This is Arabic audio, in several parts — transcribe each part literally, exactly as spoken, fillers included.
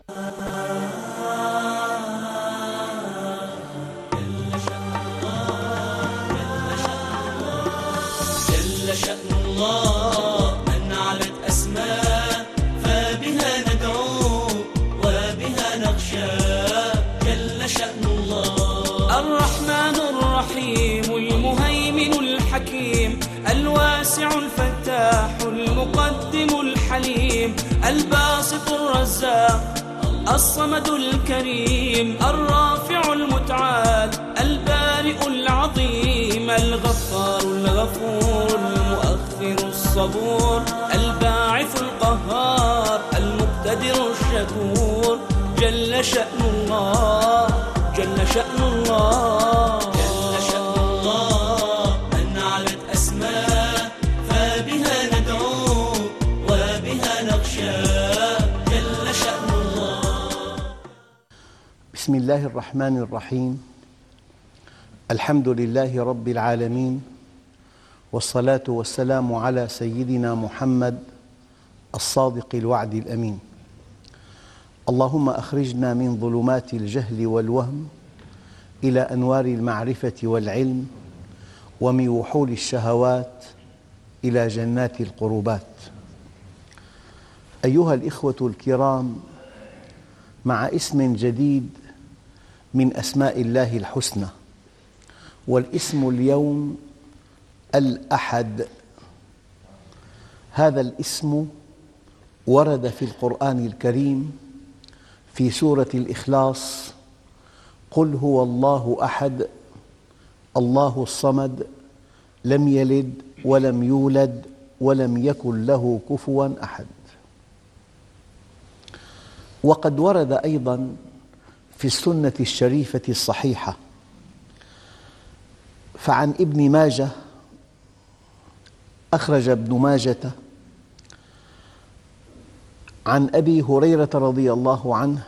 جل شأن الله من علت أسماء فبها ندعو وبها نخشى. جل شأن الله الرحمن الرحيم المهيمن الحكيم الواسع الفتاح المقدم الحليم الباسط الرزاق الصمد الكريم الرافع المتعال البارئ العظيم الغفار الغفور المؤخر الصبور الباعث القهار المقتدر الشكور. جل شأن الله جل شأن الله جل شأن الله من علت أسماء فبها ندعو وبها نخشى. جل شأن الله. بسم الله الرحمن الرحيم. الحمد لله رب العالمين، والصلاة والسلام على سيدنا محمد الصادق الوعد الأمين. اللهم أخرجنا من ظلمات الجهل والوهم إلى أنوار المعرفة والعلم، ومن وحول الشهوات إلى جنات القربات. أيها الإخوة الكرام، مع اسم جديد من أسماء الله الحسنى، والاسم اليوم الأحد. هذا الاسم ورد في القرآن الكريم في سورة الإخلاص: قل هو الله أحد الله الصمد لم يلد ولم يولد ولم يكن له كفواً أحد. وقد ورد أيضاً في السنة الشريفة الصحيحة، فعن ابن ماجه أخرج ابن ماجة عن أبي هريرة رضي الله عنه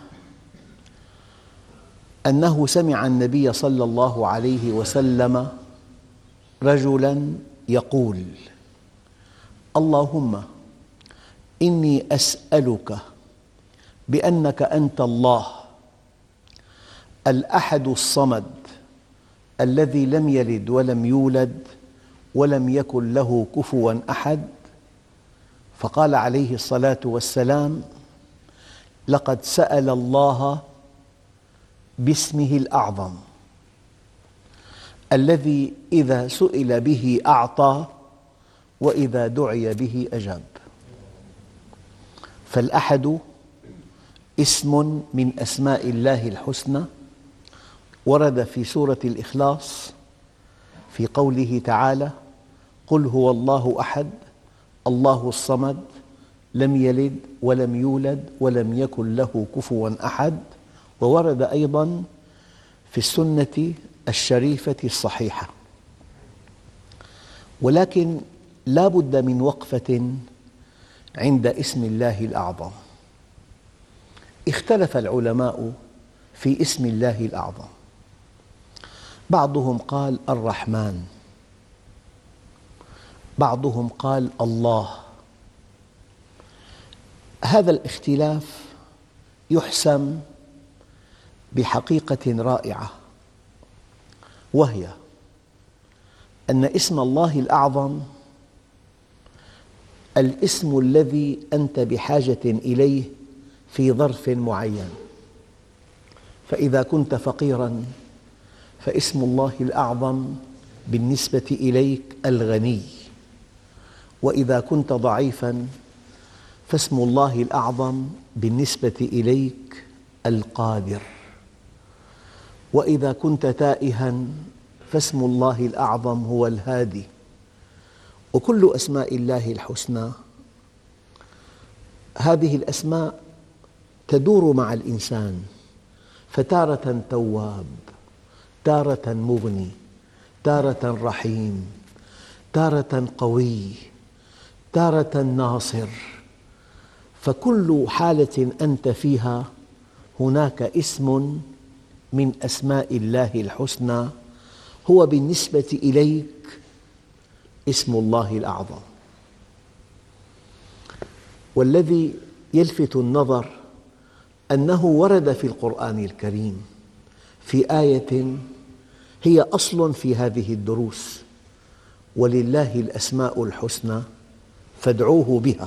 أنه سمع النبي صلى الله عليه وسلم رجلاً يقول: اللهم إني أسألك بأنك أنت الله الأحد الصمد الذي لم يلد ولم يولد ولم يكن له كفواً أحد. فقال عليه الصلاة والسلام: لقد سأل الله باسمه الأعظم الذي إذا سئل به أعطى وإذا دعي به أجاب. فالأحد اسم من أسماء الله الحسنى، ورد في سورة الإخلاص في قوله تعالى: قل هو الله أحد الله الصمد لم يلد ولم يولد ولم يكن له كفواً أحد. وورد أيضاً في السنة الشريفة الصحيحة. ولكن لا بد من وقفة عند اسم الله الأعظم. اختلف العلماء في اسم الله الأعظم، بعضهم قال الرحمن، بعضهم قال الله. هذا الاختلاف يحسم بحقيقة رائعة، وهي أن اسم الله الأعظم الاسم الذي أنت بحاجة إليه في ظرف معين. فإذا كنت فقيراً فاسم الله الأعظم بالنسبة إليك الغني، وإذا كنت ضعيفاً فاسم الله الأعظم بالنسبة إليك القادر، وإذا كنت تائها فاسم الله الأعظم هو الهادي. وكل أسماء الله الحسنى هذه الأسماء تدور مع الإنسان، فتارة تواب، تارة مغني، تارة رحيم، تارة قوي، تارة ناصر. فكل حالة أنت فيها هناك اسم من أسماء الله الحسنى هو بالنسبة إليك اسم الله الأعظم. والذي يلفت النظر أنه ورد في القرآن الكريم في آية هي أصل في هذه الدروس: ولله الأسماء الحسنى فادعوه بها.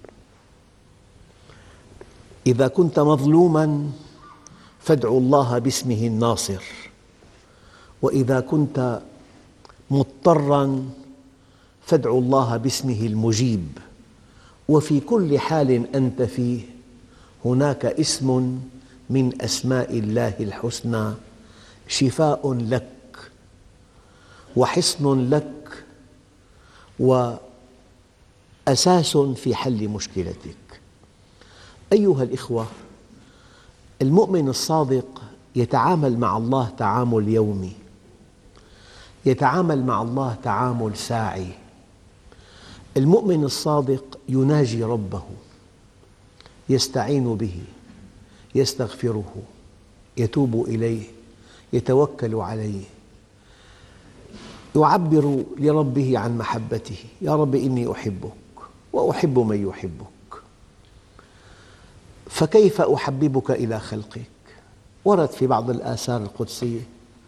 إذا كنت مظلوماً فادعوا الله باسمه الناصر، وإذا كنت مضطراً فادعوا الله باسمه المجيب. وفي كل حال أنت فيه هناك اسم من أسماء الله الحسنى شفاء لك وحصن لك وأساس في حل مشكلتك. أيها الإخوة، المؤمن الصادق يتعامل مع الله تعامل يومي، يتعامل مع الله تعامل ساعي. المؤمن الصادق يناجي ربه، يستعين به، يستغفره، يتوب إليه، يتوكل عليه، يعبر لربه عن محبته: يا رب إني أحبك وأحب من يحبك، فكيف أحببك إلى خلقك؟ ورد في بعض الآثار القدسية: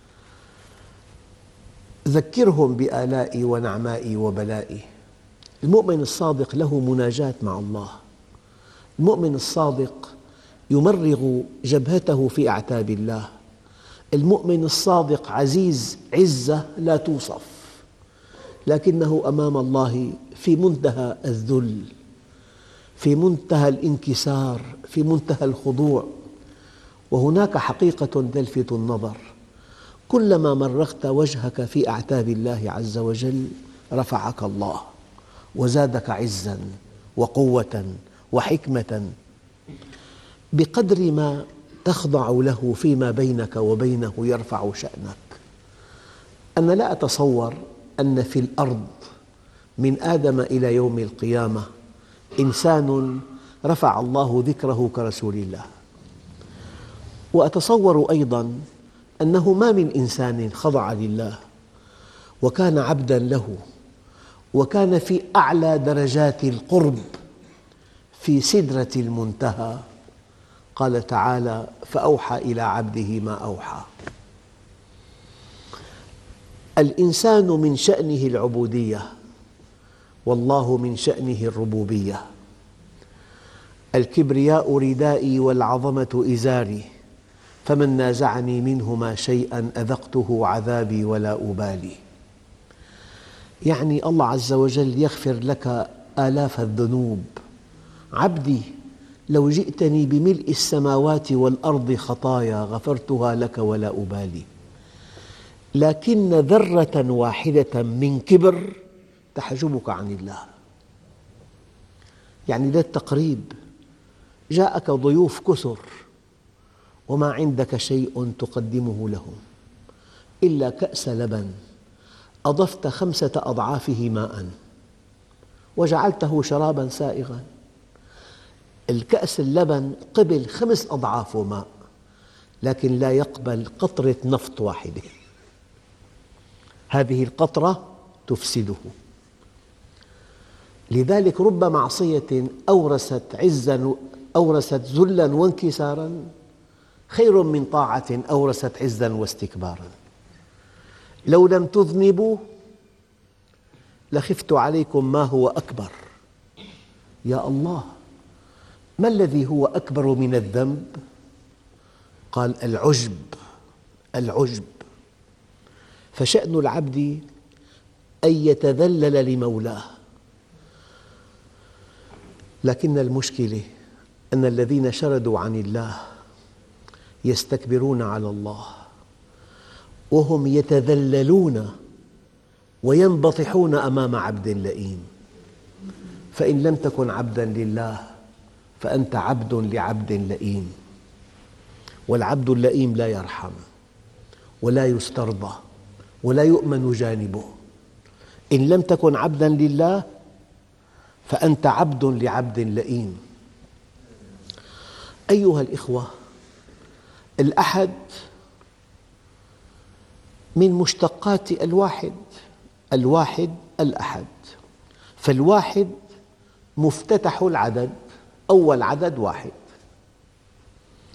ذكرهم بآلائي ونعمائي وبلائي. المؤمن الصادق له مناجاة مع الله. المؤمن الصادق يمرغ جبهته في أعتاب الله. المؤمن الصادق عزيز عزة لا توصف، لكنه أمام الله في منتهى الذل، في منتهى الانكسار، في منتهى الخضوع. وهناك حقيقة تلفت النظر: كلما مرغت وجهك في أعتاب الله عز وجل رفعك الله وزادك عزاً وقوة وحكمة. بقدر ما تخضع له فيما بينك وبينه يرفع شأنك. أنا لا أتصور أن في الأرض من آدم إلى يوم القيامة إنسان رفع الله ذكره كرسول الله. وأتصور أيضاً أنه ما من إنسان خضع لله وكان عبداً له وكان في أعلى درجات القرب في سدرة المنتهى. قال تعالى: فأوحى إلى عبده ما أوحى. الإنسان من شأنه العبودية، والله من شأنه الربوبية. الكبرياء ردائي والعظمة إزاري، فمن نازعني منهما شيئاً أذقته عذابي ولا أبالي. يعني الله عز وجل يغفر لك آلاف الذنوب. عبدي لو جئتني بملء السماوات والأرض خطايا غفرتها لك ولا أبالي. لكن ذرة واحدة من كبر تحجبك عن الله. يعني ده التقريب. جاءك ضيوف كثر وما عندك شيء تقدمه لهم إلا كأس لبن أضفت خمسة أضعافه ماء وجعلته شراباً سائغاً. الكأس اللبن قبل خمس أضعاف ماء، لكن لا يقبل قطرة نفط واحدة. هذه القطرة تفسده. لذلك رب معصية أورثت عزاً أورثت ذلاً وانكساراً خير من طاعة أورثت عزاً واستكباراً. لو لم تذنبوا لخفت عليكم ما هو أكبر. يا الله، ما الذي هو أكبر من الذنب؟ قال: العجب. العجب. فشأن العبد أن يتذلل لمولاه. لكن المشكلة أن الذين شردوا عن الله يستكبرون على الله، وهم يتذللون وينبطحون أمام عبد لئيم. فإن لم تكن عبداً لله فأنت عبد لعبد لئيم، والعبد اللئيم لا يرحم ولا يسترضى ولا يؤمن جانبه. إن لم تكن عبداً لله فأنت عبد لعبد لئيم. أيها الإخوة، الأحد من مشتقات الواحد. الواحد الأحد. فالواحد مفتتح العدد، أول عدد واحد.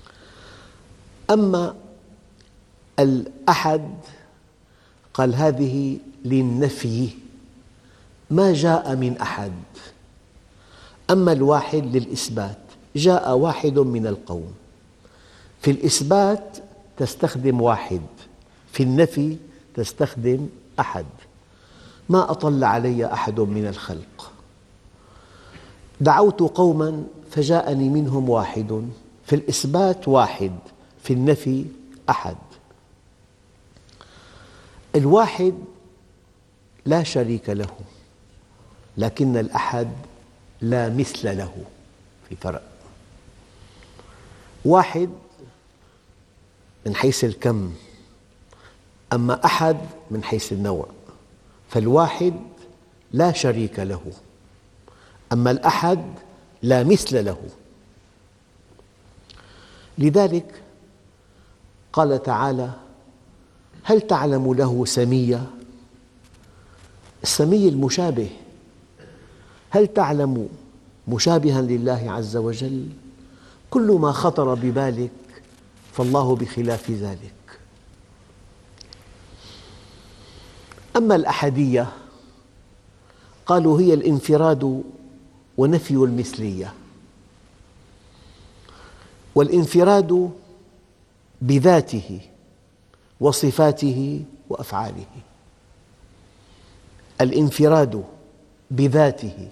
أما الأحد قال هذه للنفي، ما جاء من أحد. أما الواحد للإثبات، جاء واحد من القوم. في الإثبات تستخدم واحد، في النفي تستخدم أحد. ما أطل علي أحد من الخلق، دعوت قوما فجاءني منهم واحد. في الإثبات واحد، في النفي أحد. الواحد لا شريك له، لكن الأحد لا مثل له، في فرق. واحد من حيث الكم، أما أحد من حيث النوع. فالواحد لا شريك له، أما الأحد لا مثل له. لذلك قال تعالى: هل تعلم له سميا؟ السمي المشابه. هل تعلم مشابها لله عز وجل؟ كل ما خطر ببالك فالله بخلاف ذلك. أما الأحدية قالوا هي الانفراد ونفي المثلية. والانفراد بذاته وصفاته وأفعاله. الانفراد بذاته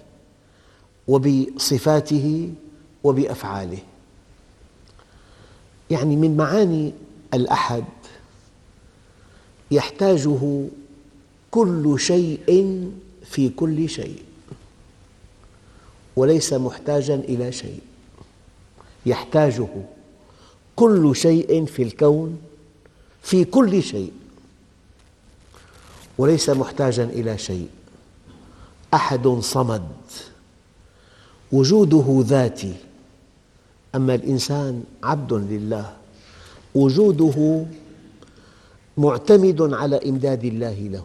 وبصفاته وبأفعاله. يعني من معاني الأحد يحتاجه كل شيء في كل شيء، وليس محتاجاً إلى شيء. يحتاجه كل شيء في الكون في كل شيء، وليس محتاجاً إلى شيء. أحد صمد، وجوده ذاتي. أما الإنسان عبد لله، وجوده معتمد على إمداد الله له.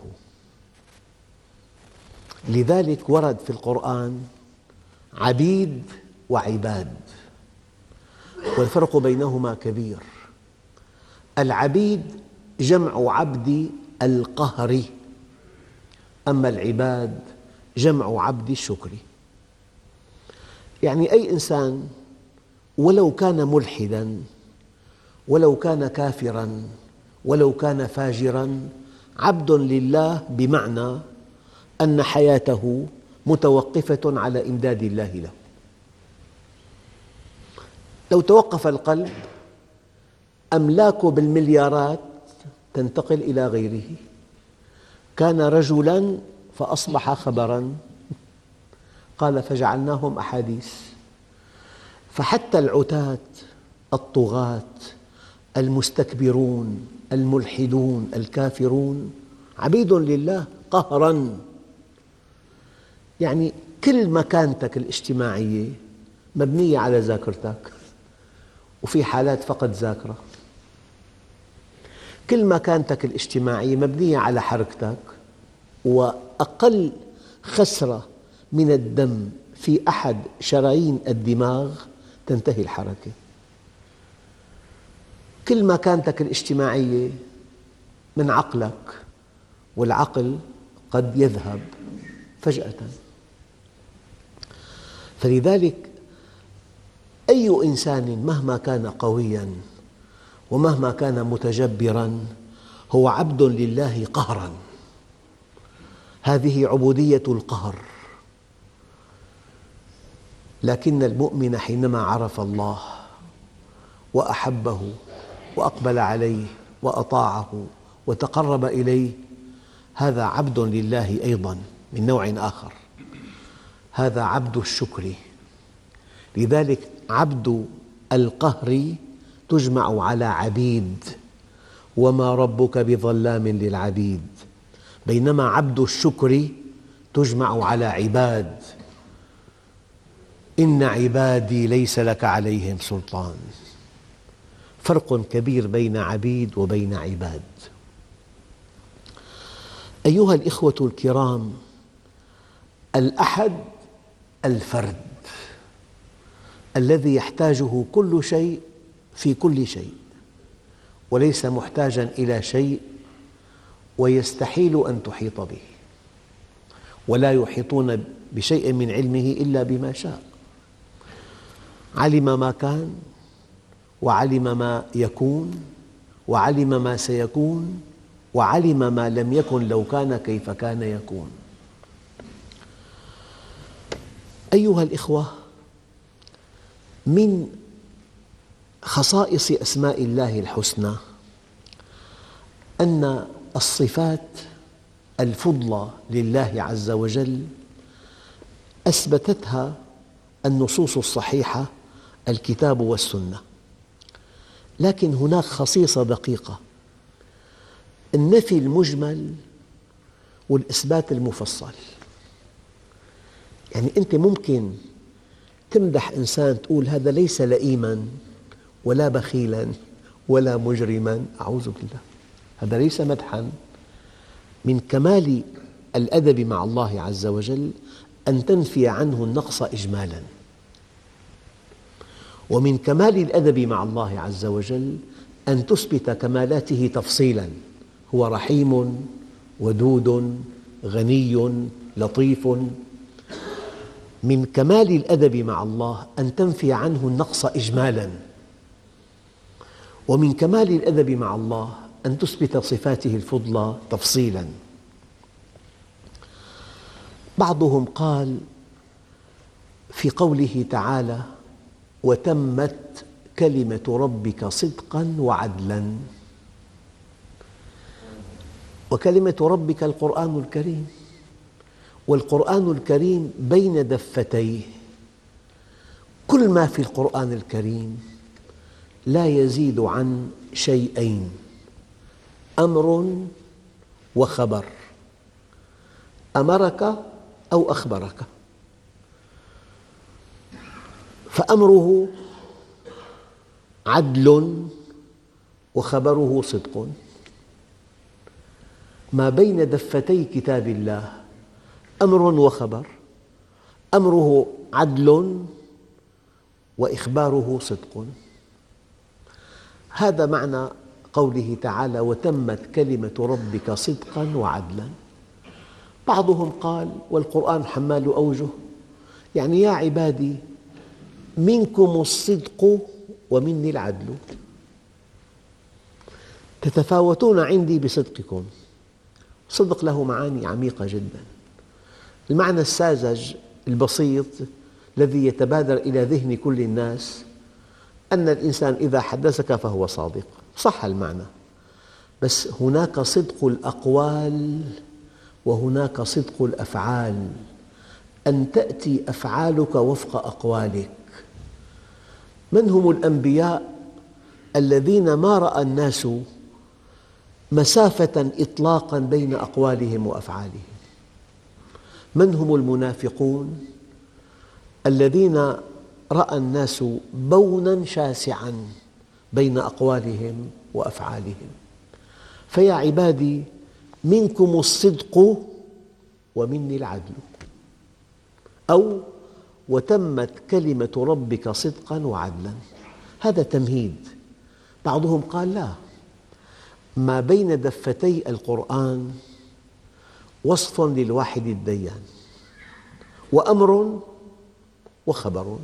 لذلك ورد في القرآن عبيد وعباد، والفرق بينهما كبير. العبيد جمع عبد القهر، أما العباد جمع عبد الشكر. يعني أي إنسان ولو كان ملحداً، ولو كان كافراً، ولو كان فاجراً، عبد لله، بمعنى أن حياته متوقفة على إمداد الله له. لو توقف القلب، أملاكه بالمليارات تنتقل إلى غيره. كان رجلاً فأصبح خبراً، قال فجعلناهم أحاديث. فحتى العتاة الطغاة المستكبرون الملحدون الكافرون عبيد لله قهراً. يعني كل مكانتك الاجتماعية مبنية على ذاكرتك، وفي حالات فقد ذاكرة. كل مكانتك الاجتماعية مبنية على حركتك، وأقل خسرة من الدم في أحد شرايين الدماغ تنتهي الحركة. كل مكانتك الاجتماعية من عقلك، والعقل قد يذهب فجأة. فلذلك أي إنسان مهما كان قوياً ومهما كان متجبراً هو عبد لله قهراً. هذه عبودية القهر. لكن المؤمن حينما عرف الله وأحبه وأقبل عليه وأطاعه وتقرب إليه، هذا عبد لله أيضاً من نوع آخر. هذا عبد الشكر. لذلك عبد القهر تجمع على عبيد، وما ربك بظلام للعبيد. بينما عبد الشكر تجمع على عباد. إن عبادي ليس لك عليهم سلطان. فرق كبير بين عبيد وبين عباد. أيها الإخوة الكرام، الأحد الفرد الذي يحتاجه كل شيء في كل شيء. وليس محتاجاً إلى شيء، ويستحيل أن تحيط به، ولا يحيطون بشيء من علمه إلا بما شاء. علم ما كان، وعلم ما يكون، وعلم ما سيكون، وعلم ما لم يكن لو كان كيف كان يكون. أيها الإخوة، من خصائص أسماء الله الحسنى أن الصفات الفضلى لله عز وجل أثبتتها النصوص الصحيحة، الكتاب والسنة. لكن هناك خصيصة دقيقة: النفي المجمل والإثبات المفصل. يعني أنت ممكن تمدح إنسان تقول هذا ليس لئيماً ولا بخيلاً ولا مجرماً، أعوذ بالله، هذا ليس مدحاً. من كمال الأدب مع الله عز وجل أن تنفي عنه النقص إجمالاً، ومن كمال الأدب مع الله عز وجل أن تثبت كمالاته تفصيلاً: هو رحيم، ودود، غني، لطيف. من كمال الأدب مع الله أن تنفي عنه النقص إجمالاً، ومن كمال الأدب مع الله أن تثبت صفاته الفضلى تفصيلاً. بعضهم قال في قوله تعالى: وتمت كلمة ربك صدقاً وعدلاً. وكلمة ربك القرآن الكريم، والقرآن الكريم بين دفتيه. كل ما في القرآن الكريم لا يزيد عن شيئين: أمر وخبر، أمرك أو أخبرك. فأمره عدل وخبره صدق. ما بين دفتي كتاب الله أمر وخبر، أمره عدل وإخباره صدق. هذا معنى قوله تعالى: وتمت كلمة ربك صدقاً وعدلاً. بعضهم قال: والقرآن حمال أوجه، يعني يا عبادي منكم الصدق ومني العدل، تتفاوتون عندي بصدقكم. صدق له معاني عميقة جداً. المعنى الساذج البسيط الذي يتبادر إلى ذهن كل الناس أن الإنسان إذا حدثك فهو صادق، صح المعنى، بس هناك صدق الأقوال وهناك صدق الأفعال، أن تأتي أفعالك وفق أقوالك. من هم الأنبياء الذين ما رأى الناس مسافة إطلاقاً بين أقوالهم وأفعالهم؟ من هم المنافقون الذين رأى الناس بوناً شاسعاً بين أقوالهم وأفعالهم؟ فيا عبادي منكم الصدق ومني العدل، أو وتمت كلمة ربك صدقاً وعدلاً. هذا تمهيد. بعضهم قال لا، ما بين دفتي القرآن وصف للواحد الديان، وأمر وخبر.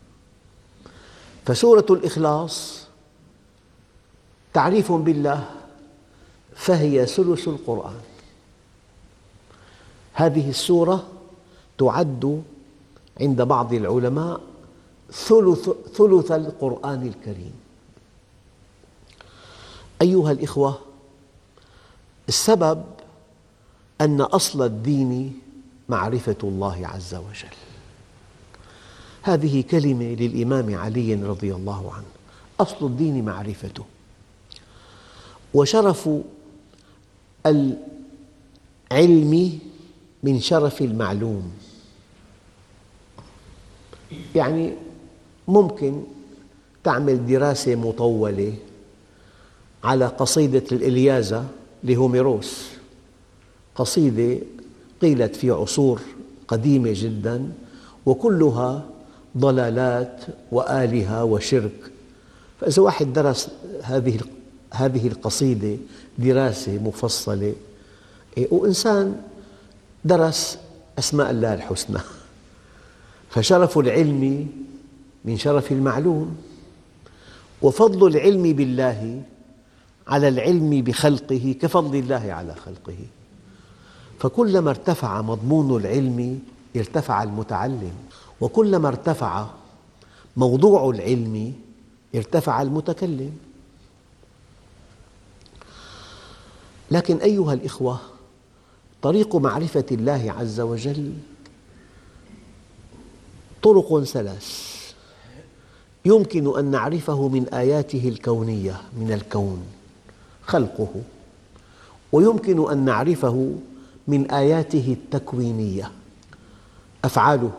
فسورة الإخلاص تعريف بالله، فهي ثلث القرآن. هذه السورة تعد عند بعض العلماء ثلث, ثلث القرآن الكريم. أيها الإخوة، السبب أن أصل الدين معرفة الله عز وجل. هذه كلمة للإمام علي رضي الله عنه: أصل الدين معرفته. وشرف العلم من شرف المعلوم. يعني ممكن تعمل دراسة مطولة على قصيدة الإلياذة لهوميروس، قصيدة قيلت في عصور قديمة جداً، وكلها ضلالات وآلهة وشرك. فإذا واحد درس هذه هذه القصيدة دراسة مفصلة، وإنسان درس أسماء الله الحسنى، فشرف العلم من شرف المعلوم، وفضل العلم بالله على العلم بخلقه كفضل الله على خلقه، فكلما ارتفع مضمون العلم ارتفع المتعلم، وكلما ارتفع موضوع العلم ارتفع المتكلم. لكن أيها الإخوة، طريق معرفة الله عز وجل طرق ثلاث، يمكن أن نعرفه من آياته الكونية من الكون خلقه، ويمكن أن نعرفه من آياته التكوينية أفعاله،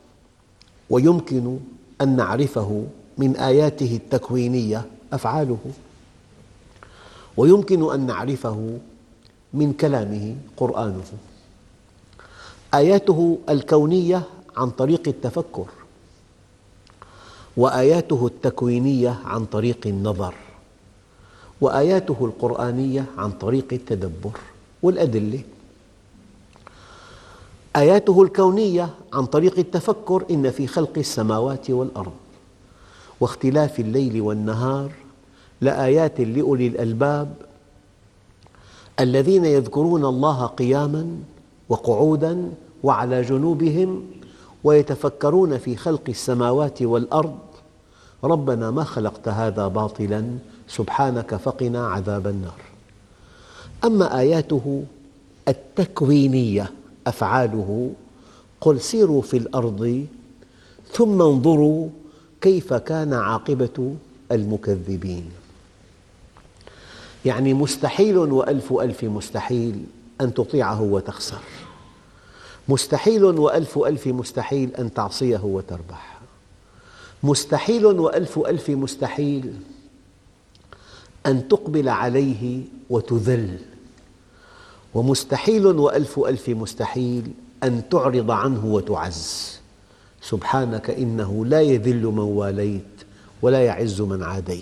ويمكن أن نعرفه من آياته التكوينية أفعاله، ويمكن أن نعرفه من كلامه قرآنه. آياته الكونية عن طريق التفكر، وآياته التكوينية عن طريق النظر، وآياته القرآنية عن طريق التدبر والأدلة. آياته الكونية عن طريق التفكر: إن في خلق السماوات والأرض واختلاف الليل والنهار لآيات لأولي الألباب الذين يذكرون الله قياماً وقعوداً وعلى جنوبهم ويتفكرون في خلق السماوات والأرض ربنا ما خلقت هذا باطلاً سبحانك فقنا عذاب النار. أما آياته التكوينية أفعاله: قل سيروا في الأرض ثم انظروا كيف كان عاقبة المكذبين. يعني مستحيل وألف ألف مستحيل أن تطيعه وتخسر، مستحيل وألف ألف مستحيل أن تعصيه وتربح، مستحيل وألف ألف مستحيل أن تقبل عليه وتذل، ومستحيل وألف ألف مستحيل أن تعرض عنه وتعز. سبحانك إنه لا يذل من واليت ولا يعز من عاديت.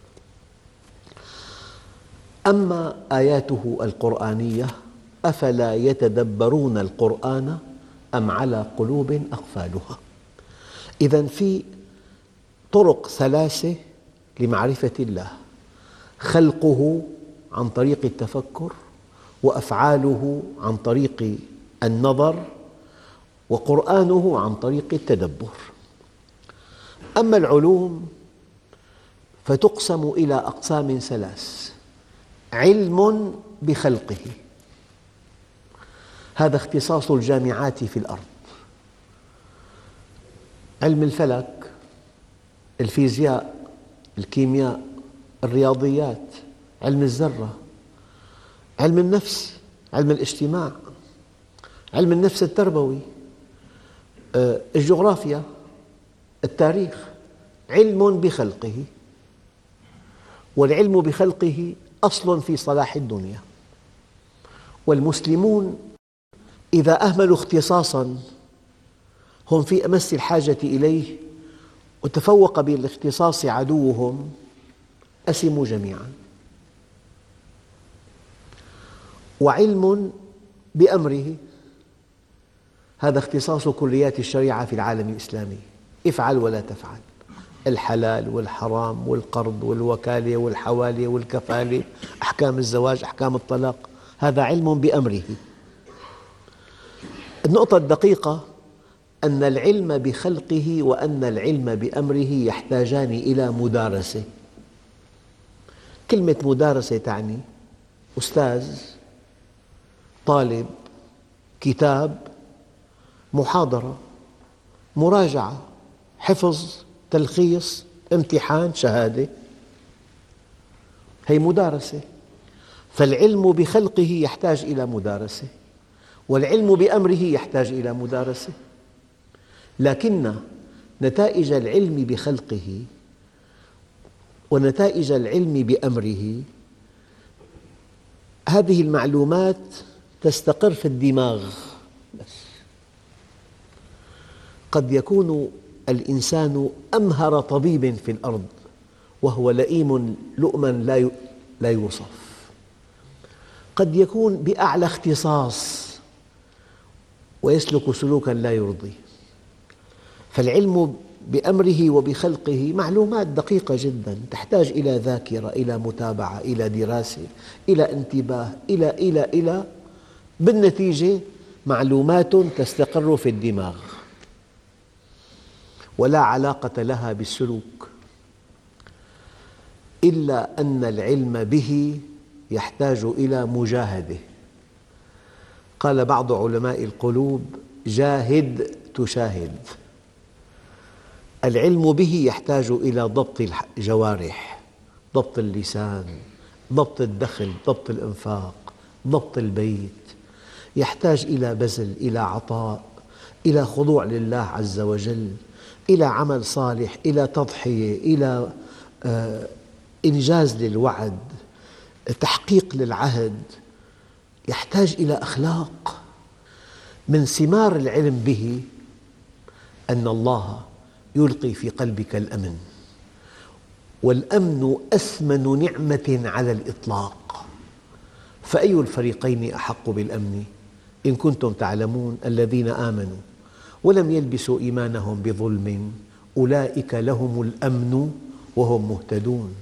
أما آياته القرآنية: أفلا يتدبرون القرآن أم على قلوب أقفالها. إذن في طرق ثلاثة لمعرفة الله: خلقه عن طريق التفكر، وأفعاله عن طريق النظر، وقرآنه عن طريق التدبر. أما العلوم فتقسم إلى أقسام ثلاث: علم بخلقه، هذا اختصاص الجامعات في الأرض، علم الفلك، الفيزياء، الكيمياء، الرياضيات، علم الذرة، علم النفس، علم الاجتماع، علم النفس التربوي، الجغرافيا، التاريخ، علم بخلقه. والعلم بخلقه أصل في صلاح الدنيا، والمسلمون إذا أهملوا اختصاصاً هم في أمس الحاجة إليه وتفوق بالاختصاص عدوهم أسموا جميعاً. وعلم بأمره، هذا اختصاص كليات الشريعة في العالم الإسلامي: افعل ولا تفعل، الحلال والحرام والقرض والوكالة والحوالة والكفالة، أحكام الزواج، أحكام الطلاق، هذا علم بأمره. النقطة الدقيقة أن العلم بخلقه وأن العلم بأمره يحتاجان إلى مدارسة. كلمة مدارسة تعني أستاذ، طالب، كتاب، محاضرة، مراجعة، حفظ، تلخيص، امتحان، شهادة، هي مدارسة. فالعلم بخلقه يحتاج إلى مدارسة، والعلم بأمره يحتاج إلى مدارسة. لكن نتائج العلم بخلقه ونتائج العلم بأمره، هذه المعلومات تستقر في الدماغ بس. قد يكون الإنسان أمهر طبيب في الأرض وهو لئيم لؤما لا يوصف، قد يكون بأعلى اختصاص ويسلك سلوكاً لا يرضي. فالعلم بأمره وبخلقه معلومات دقيقة جداً، تحتاج إلى ذاكرة، إلى متابعة، إلى دراسة، إلى انتباه، إلى إلى إلى بالنتيجة معلومات تستقر في الدماغ ولا علاقة لها بالسلوك، إلا أن العلم به يحتاج إلى مجاهدة. قال بعض علماء القلوب: جاهد تشاهد. العلم به يحتاج إلى ضبط الجوارح، ضبط اللسان، ضبط الدخل، ضبط الإنفاق، ضبط البيت، يحتاج إلى بذل، إلى عطاء، إلى خضوع لله عز وجل، إلى عمل صالح، إلى تضحية، إلى إنجاز للوعد، تحقيق للعهد، يحتاج إلى أخلاق. من ثمار العلم به أن الله يلقي في قلبك الأمن، والأمن أثمن نعمة على الإطلاق، فأي الفريقين أحق بالأمن إن كنتم تعلمون؟ الذين آمنوا ولم يلبسوا إيمانهم بظلم أولئك لهم الأمن وهم مهتدون.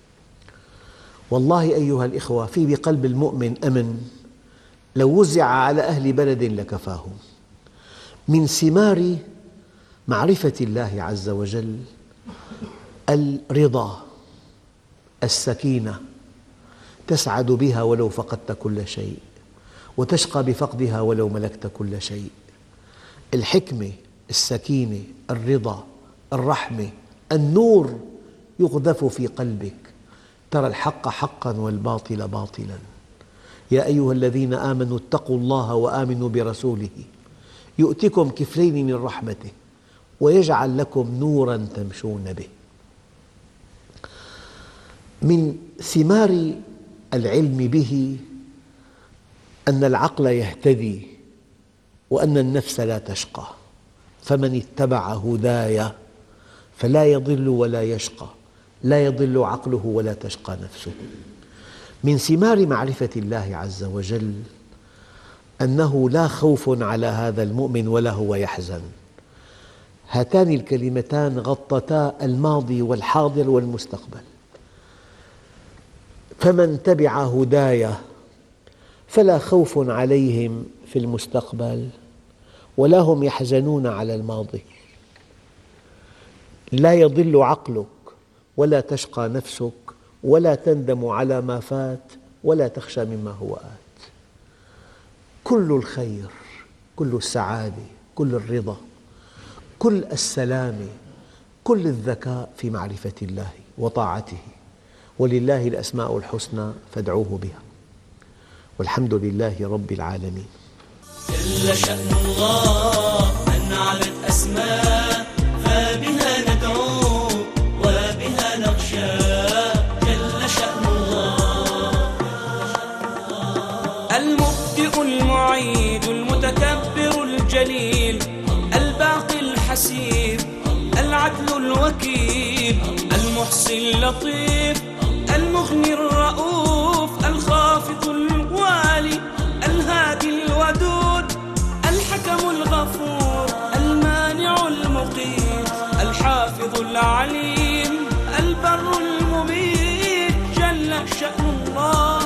والله أيها الإخوة، في بقلب المؤمن أمن لو وزع على أهل بلد لكفاهم. من ثمار معرفة الله عز وجل الرضا، السكينة، تسعد بها ولو فقدت كل شيء، وتشقى بفقدها ولو ملكت كل شيء. الحكمة، السكينة، الرضا، الرحمة، النور يقذف في قلبك، ترى الحق حقاً والباطل باطلاً. يا أيها الذين آمنوا اتقوا الله وآمنوا برسوله يؤتكم كفلين من رحمته ويجعل لكم نوراً تمشون به. من ثمار العلم به أن العقل يهتدي وأن النفس لا تشقى، فمن اتبع هداي فلا يضل ولا يشقى، لا يضل عقله ولا تشقى نفسه. من ثمار معرفة الله عز وجل أنه لا خوف على هذا المؤمن ولا هو يحزن. هاتان الكلمتان غطتا الماضي والحاضر والمستقبل. فمن تبع هداي فلا خوف عليهم في المستقبل ولا هم يحزنون على الماضي. لا يضل عقلك ولا تشقى نفسك ولا تندم على ما فات ولا تخشى مما هو آت. كل الخير، كل السعادة، كل الرضا، كل السلامة، كل الذكاء في معرفة الله وطاعته. ولله الأسماء الحسنى فادعوه بها، والحمد لله رب العالمين. جل شأن الله من علت أسماء، فبها ندعو وبها نخشى. جل شأن الله المبدئ المعيد المتكبر الجليل الباقي الحسيب العدل الوكيل المحصي اللطيف المغني الرؤوف الخافض الوالي الهادي الودود الحكم الغفور المانع المقيت الحافظ العليم البر المميت. جل شأن الله